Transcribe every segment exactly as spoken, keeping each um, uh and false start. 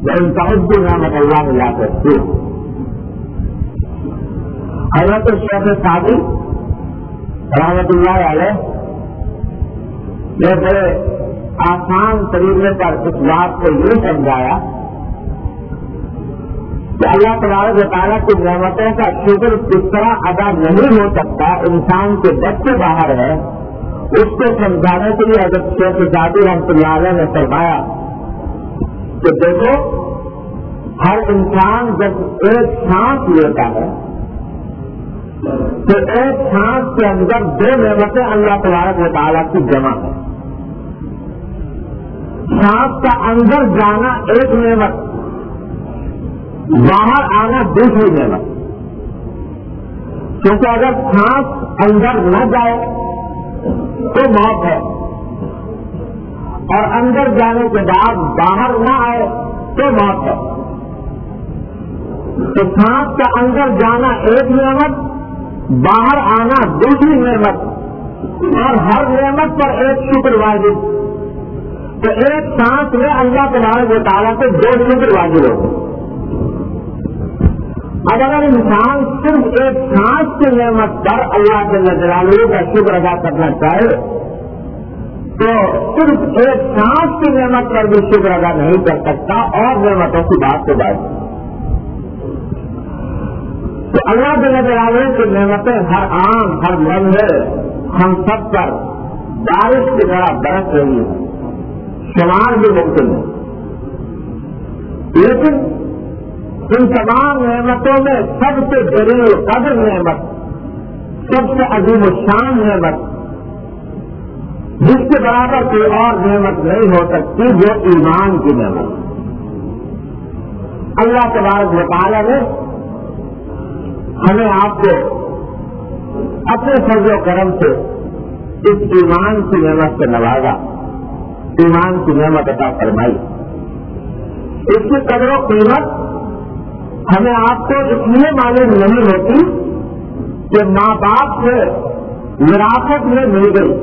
وَإِن تَعُدُّوا نِعْمَتَ اللَّهِ لَا تُحْصُوهَا. حضرت شیخ سعدی رحمۃ اللہ علیہ نے بڑے آسان طریقے پر اس بات کو یہ سمجھایا کہ اللہ تبارک و تعالیٰ کی نعمتوں کا شکر کس طرح ادا نہیں ہو سکتا، انسان کے بس سے باہر ہے. اس کو سمجھانے کے لیے حضرت شیخ سعدی رحمۃ اللہ علیہ نے فرمایا کہ دیکھو، ہر انسان جب ایک سانس لیتا ہے تو ایک سانس کے اندر دو نعمتیں اللہ تبارک و تعالیٰ کی جمع ہے. سانس کا اندر جانا ایک نعمت، باہر آنا دوسری نعمت. کیونکہ اگر سانس اندر نہ جائے تو موت ہے، اور اندر جانے کے بعد باہر نہ آئے تو موت ہے. تو سانس کا اندر جانا ایک نعمت، باہر آنا دوسری نعمت، اور ہر نعمت پر ایک شکر واجب. تو ایک سانس میں اللہ تبارک و تعالیٰ کو دو شکر واجب ہوتے. اب اگر انسان صرف ایک سانس کی نعمت پر اللہ جل جلالہ کا شکر ادا کرنا چاہے تو صرف ایک سانس کی نعمت پر بھی شکر ادا نہیں کر سکتا، اور نعمتوں کی بات تو بات. تو اللہ جل جلالہ کی نعمتیں ہر آن ہر لمحے ہم سب پر بارش کی طرح برس رہی ہے، شمار بھی ممکن ہے. لیکن ان تمام نعمتوں میں سب سے جلیل قدر نعمت، سب سے عظیم الشان نعمت، جس کے برابر کوئی اور نعمت نہیں ہو سکتی، وہ ایمان کی نعمت. اللہ تبارک و تعالیٰ نے ہمیں آپ کو اپنے فضل و کرم سے اس ایمان کی نعمت سے نوازا، ایمان کی نعمت عطا فرمائی. اس کی قدر و قیمت ہمیں آپ کو اس لیے معلوم نہیں ہوتی کہ ماں باپ سے وراثت میں مل گئی،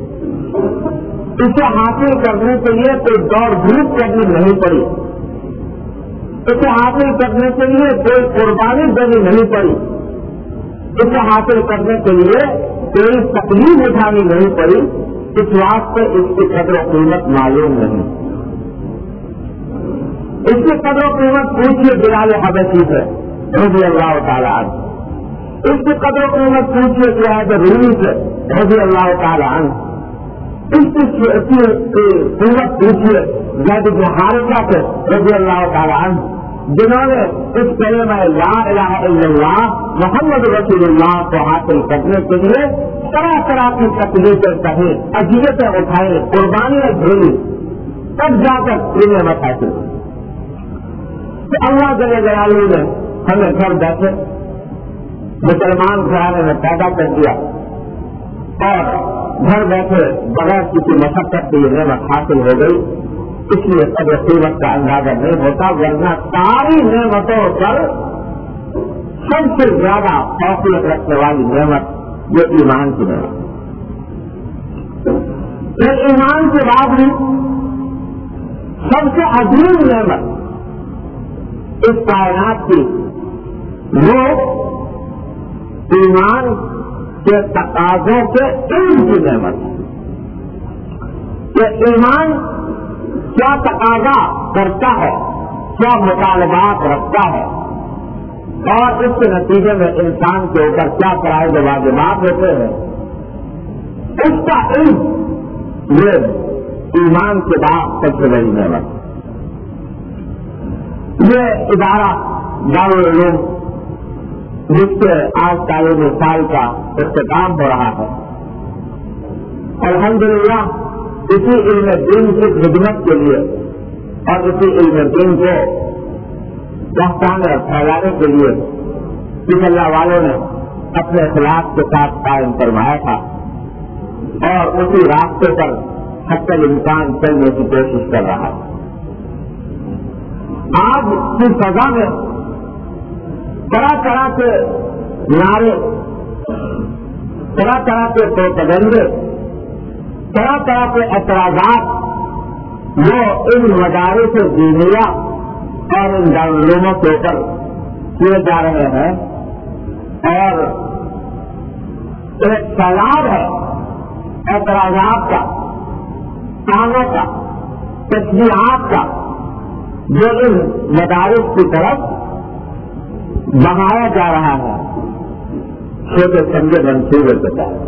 اسے حاصل کرنے کے لیے کوئی دوڑ دھوپ کرنی نہیں پڑی، اسے حاصل کرنے کے لیے کوئی قربانی دینی نہیں پڑی، اسے حاصل کرنے کے لیے کوئی تکلیف اٹھانی نہیں پڑی. اس واسطے اس کی قدر و قیمت معلوم نہیں. اس کی قدر و قیمت پوچھیے بلال حبشی سے رضی اللہ تعالیٰ عنہ، اس کی قدر و قیمت پوچھیے سعید رومی سے رضی اللہ تعالیٰ عنہ، اس کی قیمت پوچھیے زید بن حارثہ سے رضی اللہ تعالیٰ عنہ، جنہوں نے اس کلمہ لا الہ الا اللہ محمد رسول اللہ کو حاصل کرنے کے لیے طرح طرح کی تکلیفیں سہی، اذیتیں اٹھائی، قربانیاں جھیلی، تب جا کر یہ نعمت حاصل ہوئی. تو اللہ جل جلالہ نے ہمیں گھر بیٹھے مسلمان گھرانے میں پیدا کر دیا، اور گھر بیٹھے بغیر کسی مشقت کے یہ نعمت حاصل ہو گئی. اس لیے قدر قیمت کا اندازہ نہیں ہوتا، ورنہ ساری نعمتوں پر سب سے زیادہ فوقیت رکھنے والی نعمت یہ ایمان کی نعمت. پھر ایمان کے بعد بھی سب سے عظیم نعمت اس کائنات کی وہ ایمان کے تقاضوں کے علم کی نعمت ہے کہ ایمان کیا تقاضا کرتا ہے، کیا مطالبات رکھتا ہے، اور اس کے نتیجے میں انسان کے اوپر کیا فرائض و واجبات ہوتے ہیں، اس کا علم یہ ایمان کے بعد سب سے بڑی نعمت. یہ ادارہ دارالعلوم جس سے آج تعلیم سال کا اختتام ہو رہا ہے، الحمدللہ اسی علم دین کی خدمت کے لیے اور اسی علم دین کو پہچانے اور پھیلانے کے لیے اس اللہ والوں نے اپنے اخلاق کے ساتھ قائم فرمایا تھا، اور اسی راستے پر حتی الامکان چلنے کی کوشش کر رہا ہے. آج کی فضا میں طرح طرح کے نعرے، طرح طرح کے پروپیگنڈے، طرح طرح کے اعتراضات وہ ان مدارس دینیہ اور ان دارالعلوموں کے اوپر کیے جا رہے ہیں، اور ایک سیلاب ہے اعتراضات کا، کاموں کا، تشریحات کا، جو ان مدارس کی طرف بہایا جا رہا ہے چھوٹے سمجھے منصوبے کے تحت.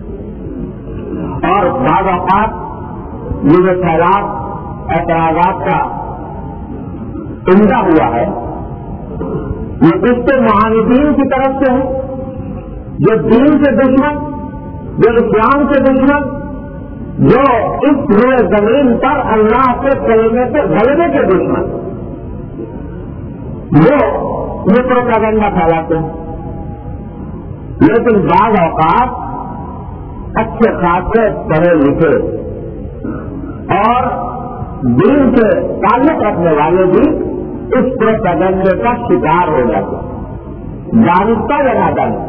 اور بعض اوقات یہ جو سیلاب اعتراضات کا عمدہ ہوا ہے یہ اس کے معاندین کی طرف سے ہے، جو دین کے دشمن، جو اسلام کے دشمن، جو اس روئے زمین پر اللہ کے کلمے سے غلبے کے دشمن، وہ یہ پروپیگنڈا پھیلاتے ہیں. لیکن بعض اوقات اچھے خاصے پڑھے لکھے اور دین سے تعلق رکھنے والے بھی اس پروپیگنڈے کا شکار ہو جاتے ہیں. دانستہ یا نادانستہ،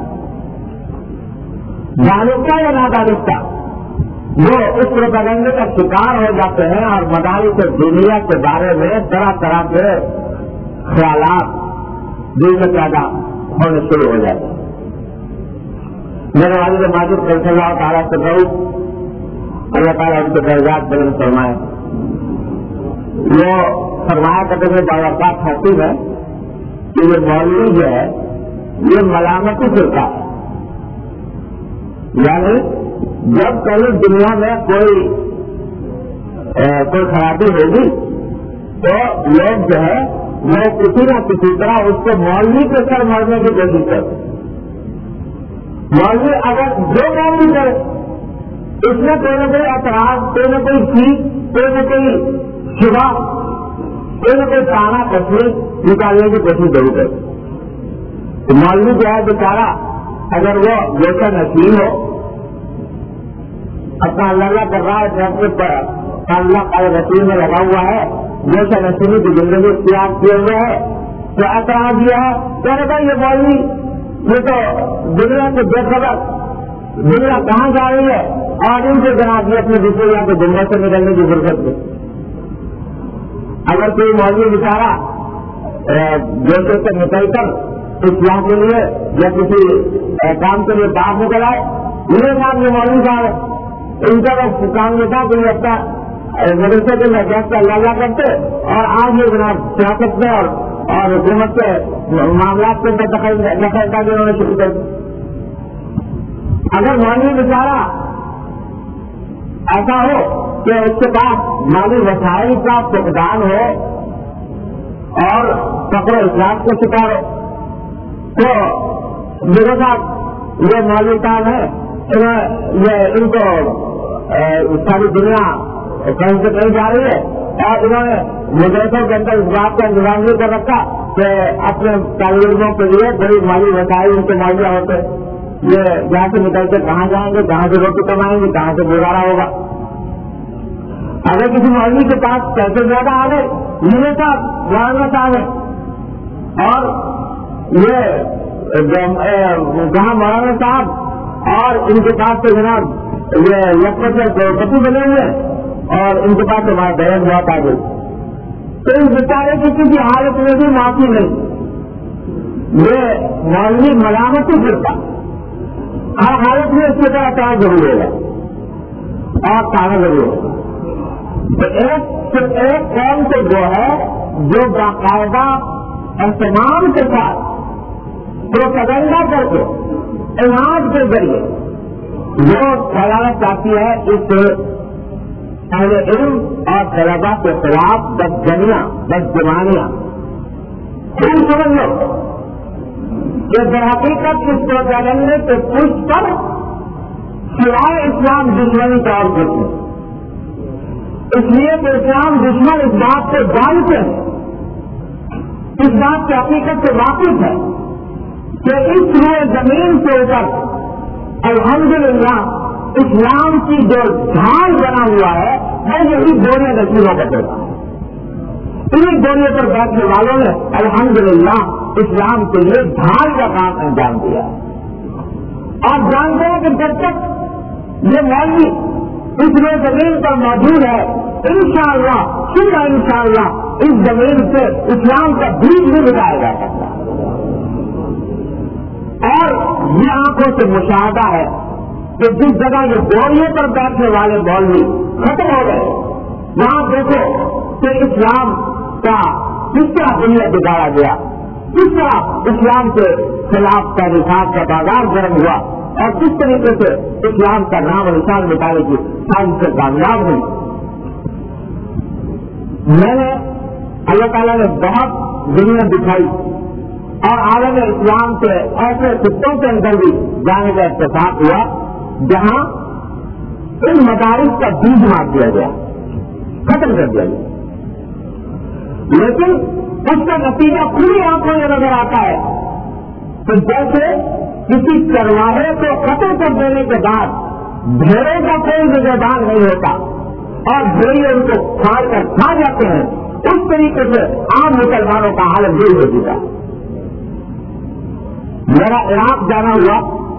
دانستہ یا نادانستہ وہ اس پروپیگنڈے کا شکار ہو جاتے ہیں اور مدارس دنیا کے بارے میں طرح طرح کے خیالات دل میں پیدا ہونے شروع ہو جاتے ہیں. میرے والد ماجد صلی اللہ تعالیٰ سے بہت اللہ تعالیٰ ان کے درجات بلند فرمائے، وہ فرمایا کرتے ہیں باوقات حقیق ہے کہ یہ مولوی جو ہے یہ ملامتی فرقہ ہے. یعنی جب کہیں دنیا میں کوئی کوئی خرابی ہوگی تو لوگ جو ہے وہ کسی نہ کسی طرح اس کو مولوی کے سر مارنے کی کوشش کرتے. مولوی اگر جو کام بھی کرے اس میں کوئی نہ کوئی اعتراض، کوئی نہ کوئی چیز، کوئی نہ کوئی شبہ، کوئی نہ کوئی تانا تصویر نکالنے کی کوشش ضرور کرے. تو مولوی جو ہے بیچارہ اگر وہ جیسا نصیب ہو اپنا اللہ کر رہا ہے، اپنے اللہ کا رسول میں لگا ہوا ہے، جیسا نصیبی کی زندگی اختیار کیے ہوئے ہے تو اعتراض دیا ہے کہنے کا یہ مولوی یہ تو دنیا سے بے خبر، دنیا کہاں جا رہی ہے اور ان کے جناب یہ اپنے دوسرے کے دنیا سے نکلنے کی ضرورت ہے. اگر کوئی مولوی بیچارہ جیسے سے نکل کر اسلام کے لیے یا کسی کام کے لیے باہر نکل آئے، میرے ساتھ یہ مولوی صاحب ان کا بس کام یہ تھا کہ یہ اپنا مدرسے کے میں گیس کا اللہ کرتے اور آج یہ جناب سیاست میں اور اور حکومت کے معاملات کے اندر دخلتا بھی انہوں نے شروع کر دی. اگر مولوی بیچارہ ایسا ہو کہ اس کے پاس مالی وسائل کا فقدان ہو اور فقر اسلام کا شکار ہو تو میرے ساتھ یہ مولوی صاحب ہے، یہ ان کو ساری دنیا کہیں سے کہیں جا رہی ہے اور انہوں نے مدرسوں کے اندر اس بات کا انتظام نہیں کر رکھا کہ اپنے طالب علموں کے لیے بڑی مالی وسائل ان کے مہیا ہوتے، یہ جہاں سے نکل کے کہاں جائیں گے، کہاں سے روٹی کمائیں گے، کہاں سے گزارا ہوگا. اگر کسی مولوی کے پاس پیسے زیادہ آ گئے میرے ساتھ مولانا صاحب ہے اور یہ جہاں مولانا صاحب اور ان کے پاس سے جناب یہ لکھپت کروڑپتی بنے ہوئے اور ان کے پاس ہمارا دہیج بہت آ گئی تو اس بیچارے کی کسی حالت میں بھی معافی نہیں. یہ مولوی ملامتی کرتا ہر حالت میں اس کے طرح کہاں ضروری ہوگا اور کہاں ضروری ہوگا. تو ایک ایک قوم سے جو ہے جو باقاعدہ اہتمام کے ساتھ پروپیگنڈا کر کے علاج کے ذریعے وہ پھیلانا چاہتی ہے اس اہل علم اور طلبا کے خلاف بدجنیاں بدگمانیاں. تم سمجھ لو کہ در حقیقت اس پروپیگنڈے کے پشت پر سوائے اسلام دشمنی کا اور کچھ نہیں. اس لیے کہ اسلام دشمن اس بات سے جانتے ہیں، اس بات کی حقیقت سے واقف ہے کہ اس روئے زمین کے اوپر الحمدللہ اسلام کی جو ڈھال بنا ہوا ہے وہ یہی دونوں نصیبوں کا دیتا ہے. انہیں دونوں پر بیٹھنے والوں نے الحمدللہ اسلام کے لیے ڈھال کا کام انجام دیا. آپ جانتے ہیں کہ جب تک یہ مولوی اس روئے زمین پر موجود ہے انشاءاللہ صرف انشاءاللہ اس زمین سے اسلام کا بیج بھی مٹایا جا سکتا ہے. اور یہ آنکھوں سے مشاہدہ ہے کہ جس جگہ یہ بوریوں پر بیٹھنے والے مولوی ختم ہو گئے وہاں دیکھو کہ اسلام کا کس طرح دنیا بگاڑا گیا, کس طرح اسلام کے خلاف کا نصاب کا بازار گرم ہوا اور کس طریقے سے اسلام کا نام و نشان مٹانے کی سائنس سے کامیاب ہوئی. میں نے اللہ تعالیٰ نے بہت دنیا دکھائی اور عالم اسلام کے ایسے خطوں کے اندر بھی جانے کا اتفاق ہوا جہاں ان مدارس کا بیج مار دیا گیا, ختم کر دیا گیا. لیکن اس کا نتیجہ کھلی آنکھوں میں نظر آتا ہے تو جیسے کسی چرواہے کو ختم کر دینے کے بعد بھیڑوں کا کوئی نگہبان نہیں ہوتا اور بھیڑے ان کو کھا کر کھا جاتے ہیں, اس طریقے سے عام مسلمانوں کا حال دور ہو چکا. میرا عراق جانا ہوا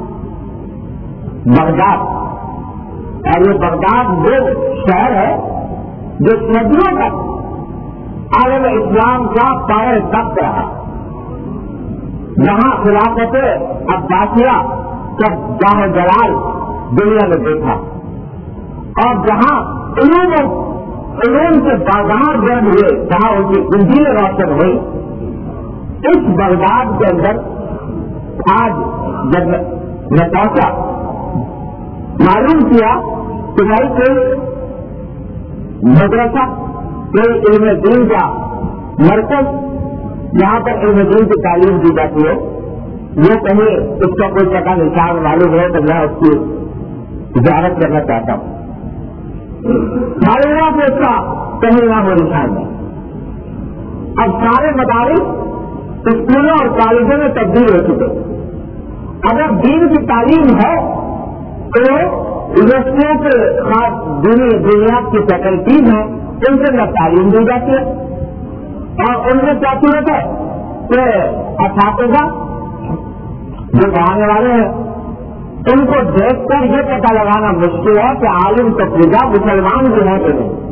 بغداد, اور یہ بغداد وہ شہر ہے جو صدیوں تک عالم اسلام کا پاور تخت رہا. یہاں خلافت عباسیہ کا جاہ جلال دنیا میں دیکھا اور جہاں علوم علوم کے بازار گرم ہوئے, جہاں ان کی انجیلیں روشن ہوئی, اس بغداد کے اندر آج جب میں پہنچا معلوم کیا کہ بھائی کوئی مدرسہ, کوئی علم دین کا مرکز یہاں پر علم دین کی تعلیم دی جاتی ہے, وہ کہیں اس کا کوئی پتہ نشان معلوم ہے تو میں اس کی زیارت کرنا چاہتا ہوں. معلومات اس کا کہیں نام و نشان ہے. اب سارے مدارس اسکولوں اور کالجوں میں تبدیل ہو چکے. اگر دین کی تعلیم ہے تو یونیورسٹیوں کے خاص دنیا کی فیکلٹیز ہیں ان سے نہ تعلیم دی جاتی ہے اور ان میں کیا صورت ہے کہ اساتذہ جو پڑھانے والے ہیں ان کو دیکھ کر یہ پتہ لگانا مشکل ہے کہ عالم تفریح مسلمان بھی ہیں کہ نہیں.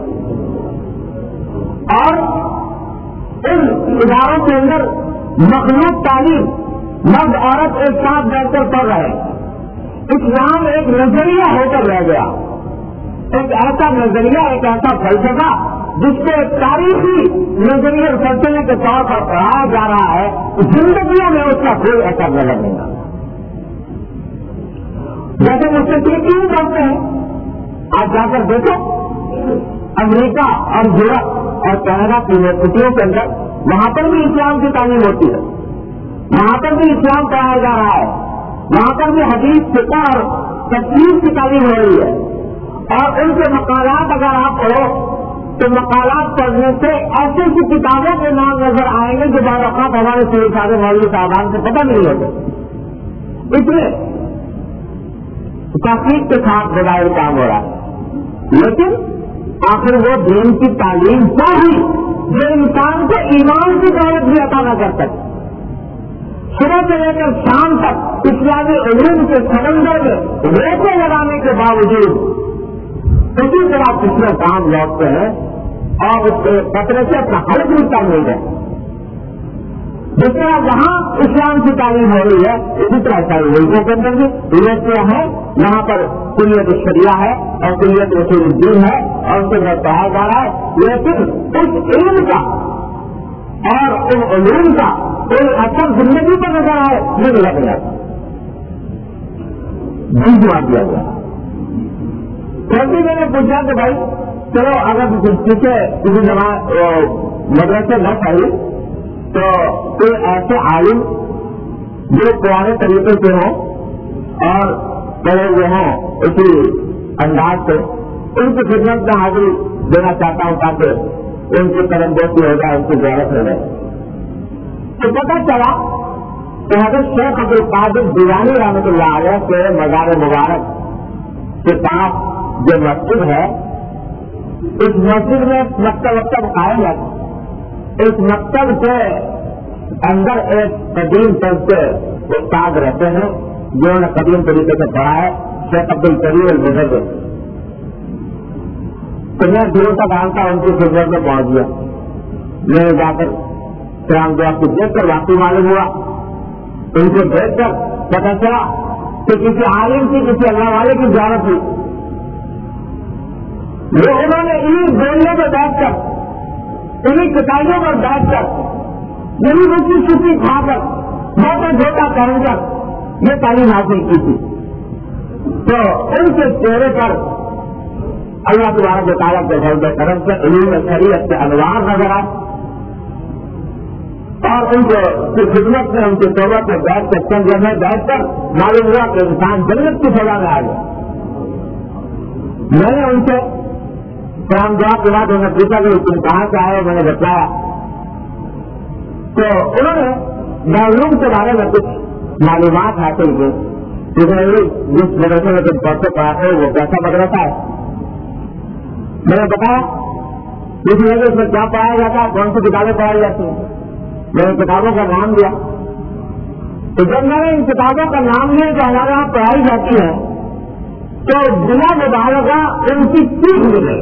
اور ان اداروں کے اندر مخلوط تعلیم مرد عورت ایک ساتھ بیٹھ کر پڑھ رہے ہیں. اسلام ایک نظریہ ہو کر رہ گیا, ایک ایسا نظریہ, ایک ایسا فلسفہ جس کو ایک تاریخی نظریے اور فلسفے کے طور پر پڑھایا جا رہا ہے, زندگیوں میں اس کا کوئی اثر نظر نہیں آتا. جیسے مجھ سے کیوں کرتے ہیں, آپ جا کر دیکھو امریکہ اور یورپ اور کینیڈا کی یونیورسٹیوں کے اندر وہاں پر بھی اسلام کی تعلیم ہوتی ہے, وہاں پر بھی اسلام پڑھایا جا رہا ہے, وہاں پر بھی حدیث فقہ اور تفسیر کی تعلیم ہو رہی ہے. اور ان کے مقالات اگر آپ پڑھو تو مقالات پڑھنے سے ایسی سی کتابوں کے نام نظر آئیں گے جو بعض اوقات ہمارے سارے سارے مولوی صاحبان سے پتہ نہیں ہوتے. اس لیے تحقیق کے ساتھ بظاہر کام ہو رہا ہے, لیکن آخر وہ دین کی تعلیم کیا ہوئی جو انسان کو ایمان کی دولت بھی عطا نہ کر سکے. صبح سے لے کر شام تک اسلامی علوم کے سمندر میں ریتیں لگانے کے باوجود اسی طرح پچھلے کام لوٹتے ہیں اور اس کے خطرے سے اپنا حل بھی کام نہیں ہے. جس طرح جہاں اسلام کی تعلیم ہو رہی ہے اسی طرح سارے ملکوں کے اندر بھی یونیورسٹیاں ہیں, یہاں پر کلیت شریعہ ہے اور کلیت رسول الدین ہے اور اس کے بعد پڑھایا جا رہا ہے. لیکن اس علم کا اور ان علوم کا کوئی اثر زندگی پر نظر آئے یہ لگ جاتا جمع دیا گیا. کیونکہ میں نے پوچھا کہ بھائی چلو اگر کسی کسی جماعت مدرسے نہ پڑھی تو کوئی ایسے عالم جو پرانے طریقے سے ہوں اور پڑھے ہوئے ہوں اسی انداز سے ان کی خدمت میں حاضری دینا چاہتا ہوں تاکہ ان کی قدم دوستی ہو جائے, ان کی ضرورت ہو جائے. تو پتہ چلا کہ حضرت شیخ عبد القادر جیلانی رحمۃ اللہ علیہ کے مزار مبارک کے پاس جو مسجد ہے اس مسجد میں مکتب وکتب قائم ہے. اس مکتب کے اندر ایک قدیم طرز کے استاد رہتے ہیں جنہوں نے قدیم طریقے سے پڑھا ہے, شیخ عبد الکریم المجدد. تو میں دور تک آتا ان کی خدمت میں پہنچ گیا. میں نے جا کر قیام دعا کو دیکھ کر واقعی معلوم ہوا، ان کو دیکھ کر پتا چلا کہ کسی عالم کی کسی اللہ والے کی زیارت ہوئی، وہ انہوں نے انہیں گولیوں میں بیٹھ کر انہیں کتابوں پر بیٹھ کر یہی روٹی چھٹی کھا کر موٹا جھوٹا کر کر یہ تعلیم حاصل کی تھی۔ تو ان کے چہرے پر اللہ تبارک و تعالیٰ کے فضل و کرم سے علوم شریعت کے انوار نظر آئے، اور ان کو خدمت میں ان کی صحبت میں بیٹھ کر چند میں بیٹھ کر معلوم ہوا کہ انسان جنت کی سزا میں آ گیا۔ میں نے ان سے قیام دعا کے بعد انہیں پوچھا کہ تم کہاں سے آئے، میں نے بتایا تو انہوں نے معلوم کے بارے میں کچھ معلومات حاصل کی، جس مدرسے میں تم پڑھتے پڑھاتے وہ کیسا مدرسہ ہے۔ میں نے بتایا اس مدرسے میں کیا پڑھایا جاتا ہے، کون سی کتابیں پڑھائی جاتی ہیں، میں نے کتابوں کا نام دیا۔ تو جب میں نے ان کتابوں کا نام لیا جو ہمارے یہاں پڑھائی جاتی ہے تو بلا مبالغہ ان کی سیکھ ملے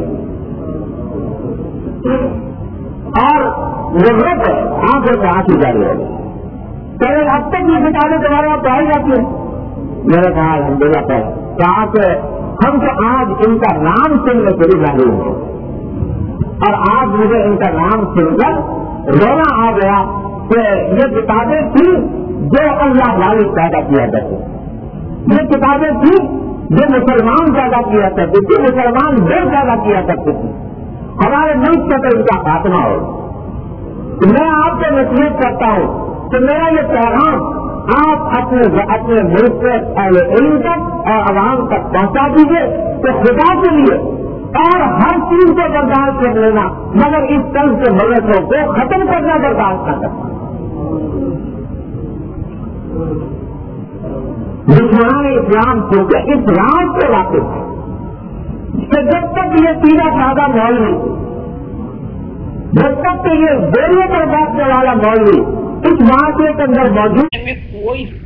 اور ضرورت ہے آنکھوں سے آنکھ جاری ہوگی۔ پہلے اب تک یہ کتابیں تمہارے یہاں پڑھائی جاتی ہیں، میں نے کہا الحمد للہ پہ کہا کہ ہم تو آج ان کا نام سننے کے لیے معلوم ہو، اور آج مجھے ان کا نام سن کر رونا آ گیا کہ یہ کتابیں تھیں جو اللہ والے پیدا کیا کرتے، یہ کتابیں تھیں جو مسلمان پیدا کیا کرتے تھے، مسلمان دل پیدا کیا کرتے تھے، ہمارے ملک سے تو ان کا خاتمہ ہو۔ میں آپ کو نصیحت کرتا ہوں کہ میرا یہ پیغام آپ اپنے اپنے ملک سے اہل علم تک اور عوام تک پہنچا دیجیے تو خدا کے لیے اور ہر چیز کو برداشت کر لینا، مگر اس طرح کے مدرسوں کو ختم کرنا برداشت نہ کرنا۔ دشمنان اسلام چونکہ اس راز سے واقف ہے کہ جب تک یہ سیدھا سادہ مولوی، جب تک کہ یہ بولنے پر بیٹھنے والا مولوی اس معاشرے کے اندر موجود